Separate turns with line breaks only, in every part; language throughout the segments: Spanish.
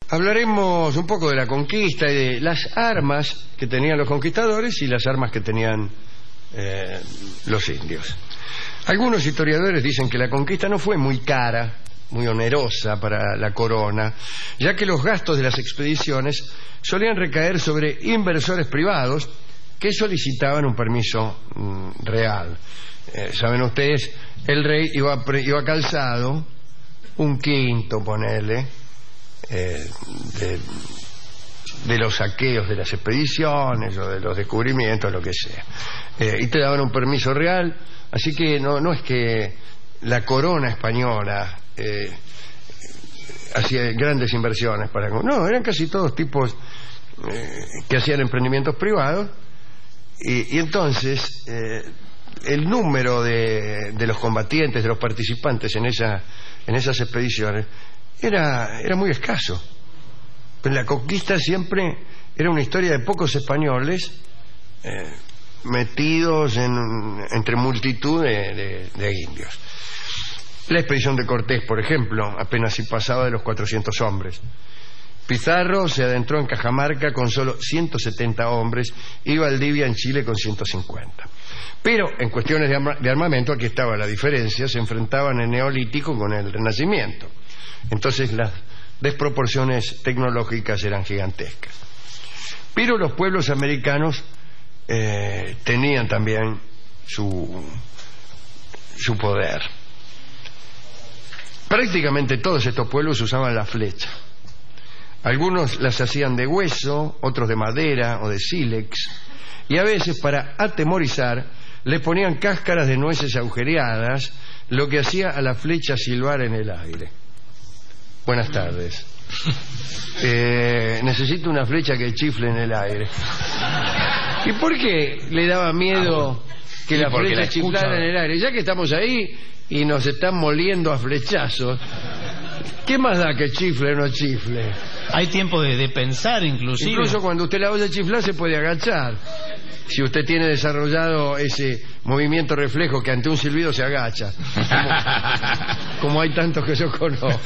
Hablaremos un poco de la conquista y de las armas que tenían los conquistadores y las armas que tenían los indios. Algunos historiadores dicen que la conquista no fue muy cara, muy onerosa para la corona, ya que los gastos de las expediciones solían recaer sobre inversores privados que solicitaban un permiso real. Saben ustedes, el rey iba calzado, un quinto, ponele, de los saqueos de las expediciones o de los descubrimientos, lo que sea, y te daban un permiso real. Así que no es que la corona española hacía grandes inversiones para... No, eran casi todos tipos que hacían emprendimientos privados, y entonces el número de los combatientes, de los participantes en esas expediciones era muy escaso. Pero la conquista siempre era una historia de pocos españoles metidos entre multitud de indios. La expedición de Cortés, por ejemplo, apenas si pasaba de los 400 hombres. Pizarro se adentró en Cajamarca con solo 170 hombres y Valdivia en Chile con 150. Pero en cuestiones de armamento, aquí estaba la diferencia, se enfrentaban el Neolítico con el Renacimiento. Entonces las desproporciones tecnológicas eran gigantescas. Pero los pueblos americanos tenían también su poder. Prácticamente todos estos pueblos usaban la flecha. Algunos las hacían de hueso, otros de madera o de sílex, y a veces, para atemorizar, le ponían cáscaras de nueces agujereadas, lo que hacía a la flecha silbar en el aire. Buenas tardes. Necesito una flecha que chifle en el aire. ¿Y por qué le daba miedo que la flecha chiflara en el aire? Ya que estamos ahí y nos están moliendo a flechazos, ¿qué más da que chifle o no chifle?
Hay tiempo de pensar, inclusive.
Incluso cuando usted la oye chiflar se puede agachar. Si usted tiene desarrollado ese movimiento reflejo que ante un silbido se agacha, como hay tantos que yo conozco.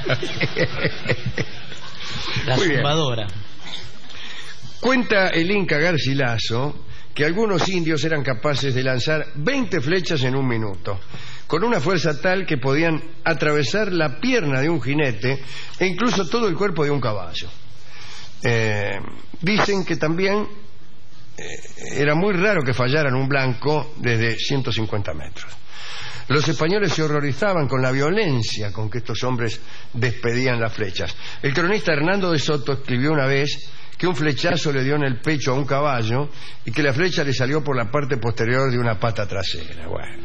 La zumbadora.
Cuenta el Inca Garcilaso que algunos indios eran capaces de lanzar 20 flechas en un minuto, con una fuerza tal que podían atravesar la pierna de un jinete e incluso todo el cuerpo de un caballo. Dicen que también era muy raro que fallaran un blanco desde 150 metros. Los españoles se horrorizaban con la violencia con que estos hombres despedían las flechas. El cronista Hernando de Soto escribió una vez que un flechazo le dio en el pecho a un caballo y que la flecha le salió por la parte posterior de una pata trasera. Bueno,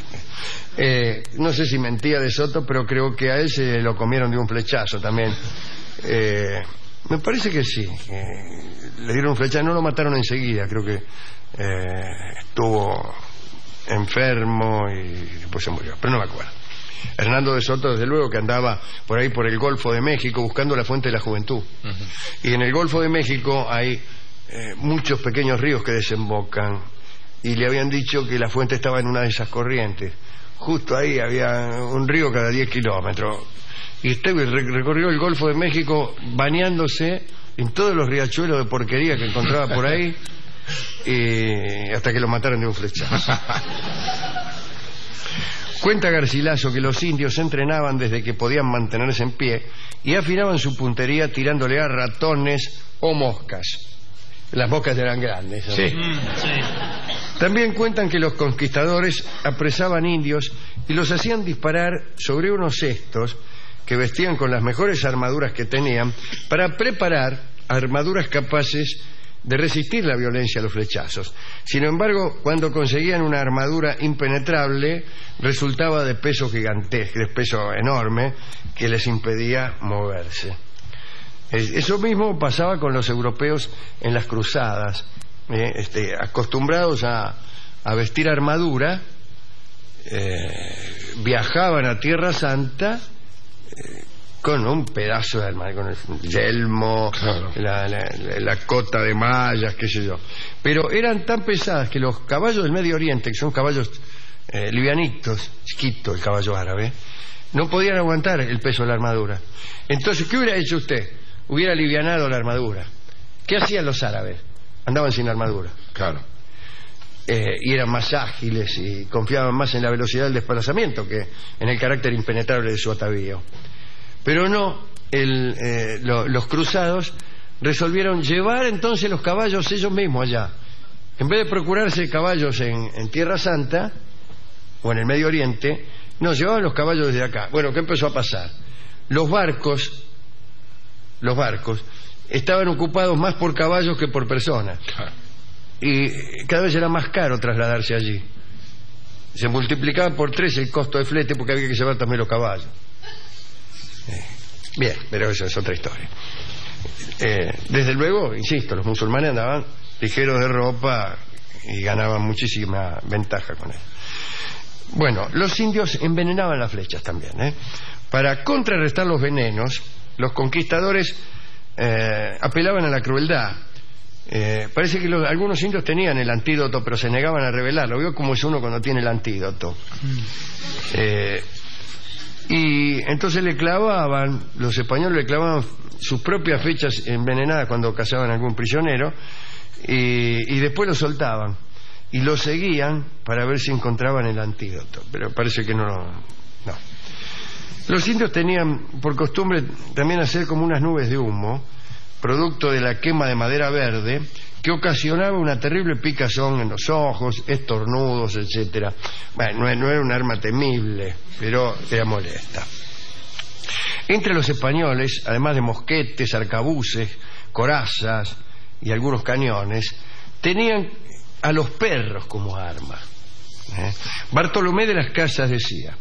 no sé si mentía de Soto, pero creo que a él se lo comieron de un flechazo también. Me parece que sí. Le dieron un flechazo, no lo mataron enseguida, creo que estuvo enfermo y después se murió, pero no me acuerdo. Hernando de Soto, desde luego, que andaba por ahí por el Golfo de México buscando la fuente de la juventud. Y en el Golfo de México hay muchos pequeños ríos que desembocan, y le habían dicho que la fuente estaba en una de esas corrientes. Justo ahí había un río cada 10 kilómetros. Y usted recorrió el Golfo de México bañándose en todos los riachuelos de porquería que encontraba por ahí, hasta que lo mataron de un flechazo. Cuenta Garcilaso que los indios se entrenaban desde que podían mantenerse en pie y afinaban su puntería tirándole a ratones o moscas. Las moscas eran grandes, ¿no?
Sí.
También cuentan que los conquistadores apresaban indios y los hacían disparar sobre unos cestos que vestían con las mejores armaduras que tenían para preparar armaduras capaces de resistir la violencia a los flechazos. Sin embargo, cuando conseguían una armadura impenetrable, resultaba de peso gigantesco, de peso enorme, que les impedía moverse. Eso mismo pasaba con los europeos en las cruzadas, acostumbrados a vestir armadura, viajaban a Tierra Santa con un pedazo de armadura, con el yelmo, claro, la cota de mallas, qué sé yo. Pero eran tan pesadas que los caballos del Medio Oriente, que son caballos livianitos, chiquitos, el caballo árabe, no podían aguantar el peso de la armadura. Entonces, ¿qué hubiera hecho usted? hubiera alivianado la armadura. ¿Qué hacían los árabes? Andaban sin armadura.
Claro.
Y eran más ágiles y confiaban más en la velocidad del desplazamiento que en el carácter impenetrable de su atavío. Pero no, los cruzados resolvieron llevar entonces los caballos ellos mismos allá. En vez de procurarse caballos en Tierra Santa o en el Medio Oriente, no, llevaban los caballos desde acá. Bueno, ¿qué empezó a pasar? Los barcos estaban ocupados más por caballos que por personas.
Claro.
Y cada vez era más caro trasladarse allí. Se multiplicaba por 3 el costo de flete porque había que llevar también los caballos. Bien, pero eso es otra historia. Desde luego, insisto, los musulmanes andaban ligeros de ropa y ganaban muchísima ventaja con él. Bueno, los indios envenenaban las flechas también, Para contrarrestar los venenos, los conquistadores apelaban a la crueldad. Parece que algunos indios tenían el antídoto, pero se negaban a revelarlo. Veo cómo es uno cuando tiene el antídoto. Y entonces los españoles le clavaban sus propias flechas envenenadas cuando cazaban a algún prisionero, y después lo soltaban y lo seguían para ver si encontraban el antídoto, pero parece que no. Los indios tenían por costumbre también hacer como unas nubes de humo, producto de la quema de madera verde, que ocasionaba una terrible picazón en los ojos, estornudos, etcétera. Bueno, no era un arma temible, pero era molesta. Entre los españoles, además de mosquetes, arcabuces, corazas y algunos cañones, tenían a los perros como arma. Bartolomé de las Casas decía: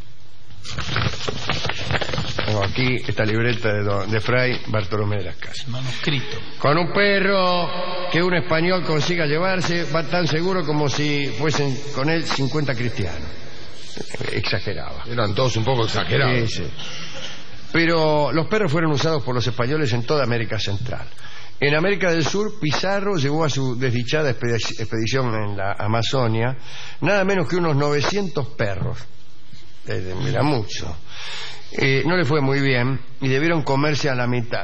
tengo aquí esta libreta de Fray Bartolomé de las Casas.
Manuscrito.
Con un perro que un español consiga llevarse, va tan seguro como si fuesen con él 50 cristianos. Exageraba.
Eran todos un poco exagerados.
Sí. Pero los perros fueron usados por los españoles en toda América Central. En América del Sur, Pizarro llevó a su desdichada expedición en la Amazonia nada menos que unos 900 perros. Era mucho. No le fue muy bien y debieron comerse a la mitad.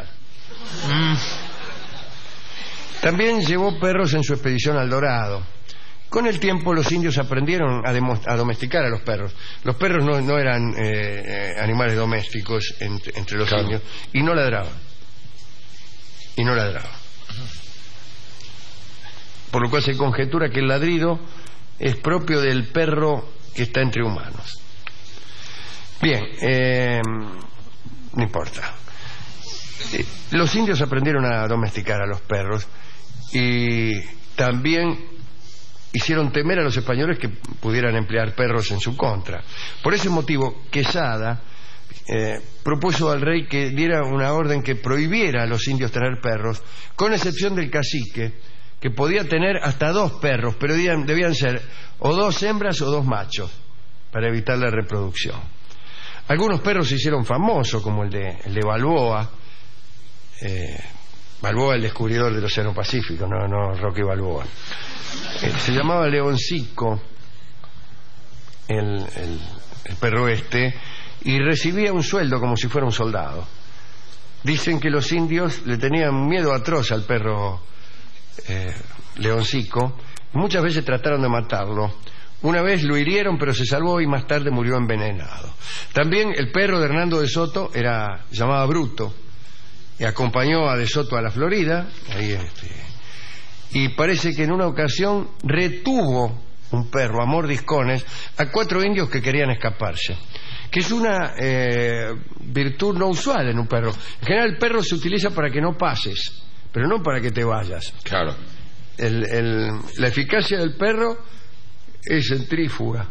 También llevó perros en su expedición al Dorado. Con el tiempo los indios aprendieron a domesticar a los perros. Los perros no eran animales domésticos entre los indios, y no ladraban. Por lo cual se conjetura que el ladrido es propio del perro que está entre humanos. Bien, no importa. Los indios aprendieron a domesticar a los perros y también hicieron temer a los españoles que pudieran emplear perros en su contra. Por ese motivo, Quesada propuso al rey que diera una orden que prohibiera a los indios tener perros, con excepción del cacique, que podía tener hasta 2 perros, pero debían ser o 2 hembras o 2 machos, para evitar la reproducción. Algunos perros se hicieron famosos, como el de Balboa. Balboa, el descubridor del Océano Pacífico, no Rocky Balboa. Se llamaba Leoncico, el perro y recibía un sueldo como si fuera un soldado. Dicen que los indios le tenían miedo atroz al perro Leoncico. Muchas veces trataron de matarlo. Una vez lo hirieron, pero se salvó y más tarde murió envenenado. También el perro de Hernando de Soto se llamaba Bruto, y acompañó a de Soto a la Florida. Y parece que en una ocasión retuvo un perro a mordiscones a 4 indios que querían escaparse, que es una virtud no usual en un perro. En general el perro se utiliza para que no pases, pero no para que te vayas.
Claro.
La eficacia del perro es centrífuga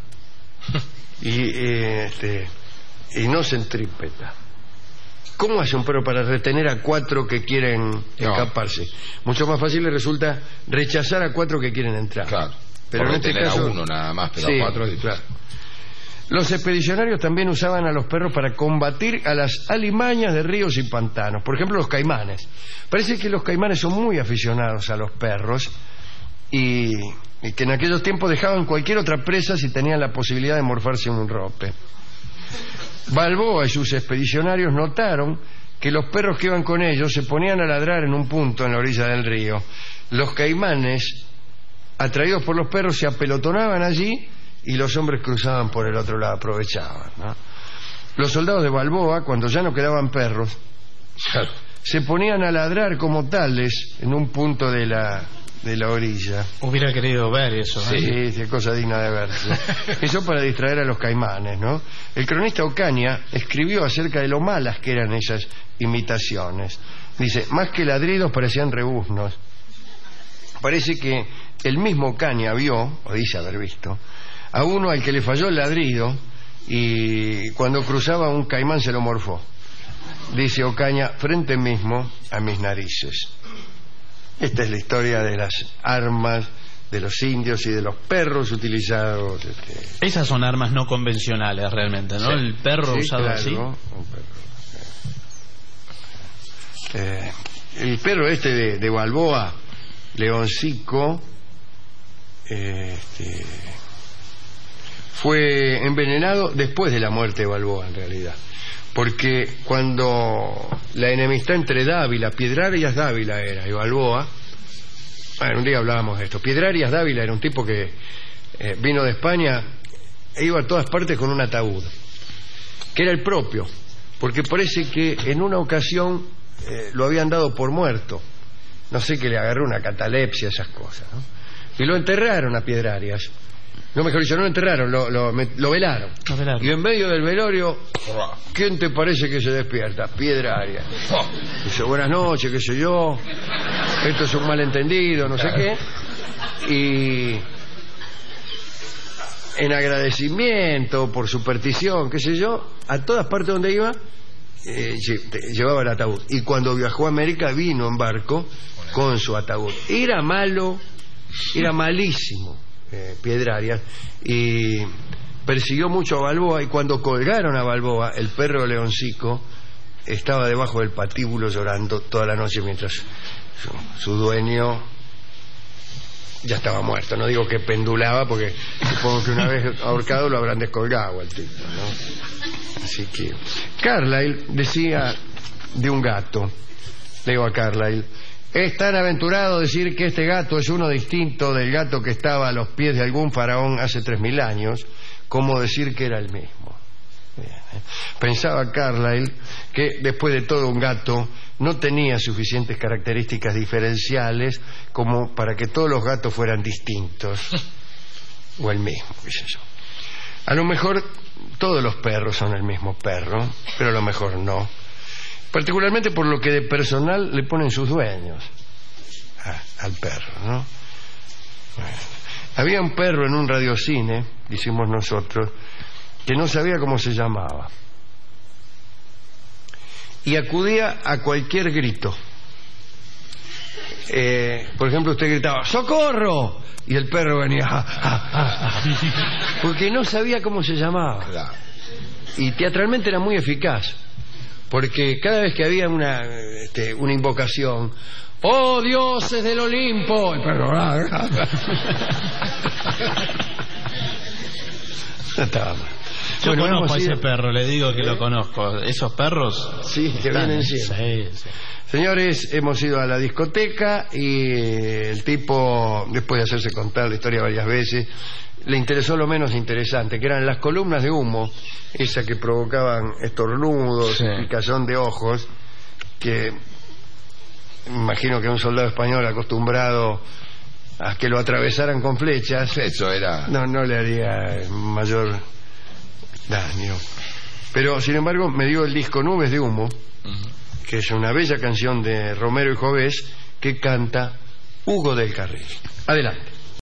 y no centrípeta. ¿Cómo hace un perro para retener a 4 que quieren escaparse? Mucho más fácil le resulta rechazar a 4 que quieren entrar.
Claro.
Pero en este caso,
a uno nada más, pero
sí,
a 4 es
claro. Los expedicionarios también usaban a los perros para combatir a las alimañas de ríos y pantanos. Por ejemplo, los caimanes. Parece que los caimanes son muy aficionados a los perros y que en aquellos tiempos dejaban cualquier otra presa si tenían la posibilidad de morfarse en un rope. Balboa y sus expedicionarios notaron que los perros que iban con ellos se ponían a ladrar en un punto en la orilla del río. Los caimanes, atraídos por los perros, se apelotonaban allí y los hombres cruzaban por el otro lado, aprovechaban, ¿no? Los soldados de Balboa, cuando ya no quedaban perros, se ponían a ladrar como tales en un punto de la orilla.
Hubiera querido ver eso, ¿eh?
Sí, sí, cosa digna de verse. Eso para distraer a los caimanes, ¿no? El cronista Ocaña escribió acerca de lo malas que eran esas imitaciones. Dice, más que ladridos parecían rebuznos. Parece que el mismo Ocaña vio, o dice haber visto, a uno al que le falló el ladrido y cuando cruzaba un caimán se lo morfó. Dice Ocaña, frente mismo a mis narices. Esta es la historia de las armas de los indios y de los perros utilizados.
Esas son armas no convencionales realmente, ¿no? Sí. El perro sí, usado claro, así. Un
perro. El perro este de Balboa, Leoncico, fue envenenado después de la muerte de Balboa, en realidad. Porque cuando la enemistad entre Dávila, Piedrarias Dávila era, y Balboa, bueno, un día hablábamos de esto. Piedrarias Dávila era un tipo que vino de España e iba a todas partes con un ataúd, que era el propio, porque parece que en una ocasión lo habían dado por muerto. No sé, que le agarró una catalepsia, esas cosas, ¿no? Y lo enterraron a Piedrarias. No, mejor dicho, no lo enterraron, lo velaron. Y en medio del velorio, ¿quién te parece que se despierta? Piedrarias. Dice, buenas noches, qué sé yo, esto es un malentendido, no sé qué. Y en agradecimiento, por superstición, qué sé yo, a todas partes donde iba, llevaba el ataúd. Y cuando viajó a América vino en barco con su ataúd. Era malo, era malísimo. Piedrarias, y persiguió mucho a Balboa, y cuando colgaron a Balboa, el perro Leoncico estaba debajo del patíbulo llorando toda la noche mientras su dueño ya estaba muerto. No digo que pendulaba, porque supongo que una vez ahorcado lo habrán descolgado al tipo, ¿no? Así que Carlyle decía de un gato, leo a Carlyle: es tan aventurado decir que este gato es uno distinto del gato que estaba a los pies de algún faraón hace 3000 años, como decir que era el mismo. Pensaba Carlyle que después de todo un gato no tenía suficientes características diferenciales como para que todos los gatos fueran distintos o el mismo, qué sé yo. A lo mejor todos los perros son el mismo perro, pero a lo mejor no. Particularmente por lo que de personal le ponen sus dueños al perro, ¿no? Bueno, había un perro en un radiocine, decimos nosotros, que no sabía cómo se llamaba y acudía a cualquier grito. Por ejemplo, usted gritaba ¡socorro! Y el perro venía porque no sabía cómo se llamaba. Y teatralmente era muy eficaz, porque cada vez que había una invocación, ¡oh dioses del Olimpo!, el perro no estaba mal.
Yo conozco a ese perro, le digo que lo conozco. Esos perros
sí, que vienen siempre. Sí. Señores, hemos ido a la discoteca y el tipo, después de hacerse contar la historia varias veces, le interesó lo menos interesante, que eran las columnas de humo, esas que provocaban estornudos, sí, picazón de ojos, que imagino que un soldado español acostumbrado a que lo atravesaran con flechas,
eso era,
no le haría mayor daño. Pero sin embargo me dio el disco Nubes de Humo, que es una bella canción de Romero y Jovés que canta Hugo del Carril. Adelante.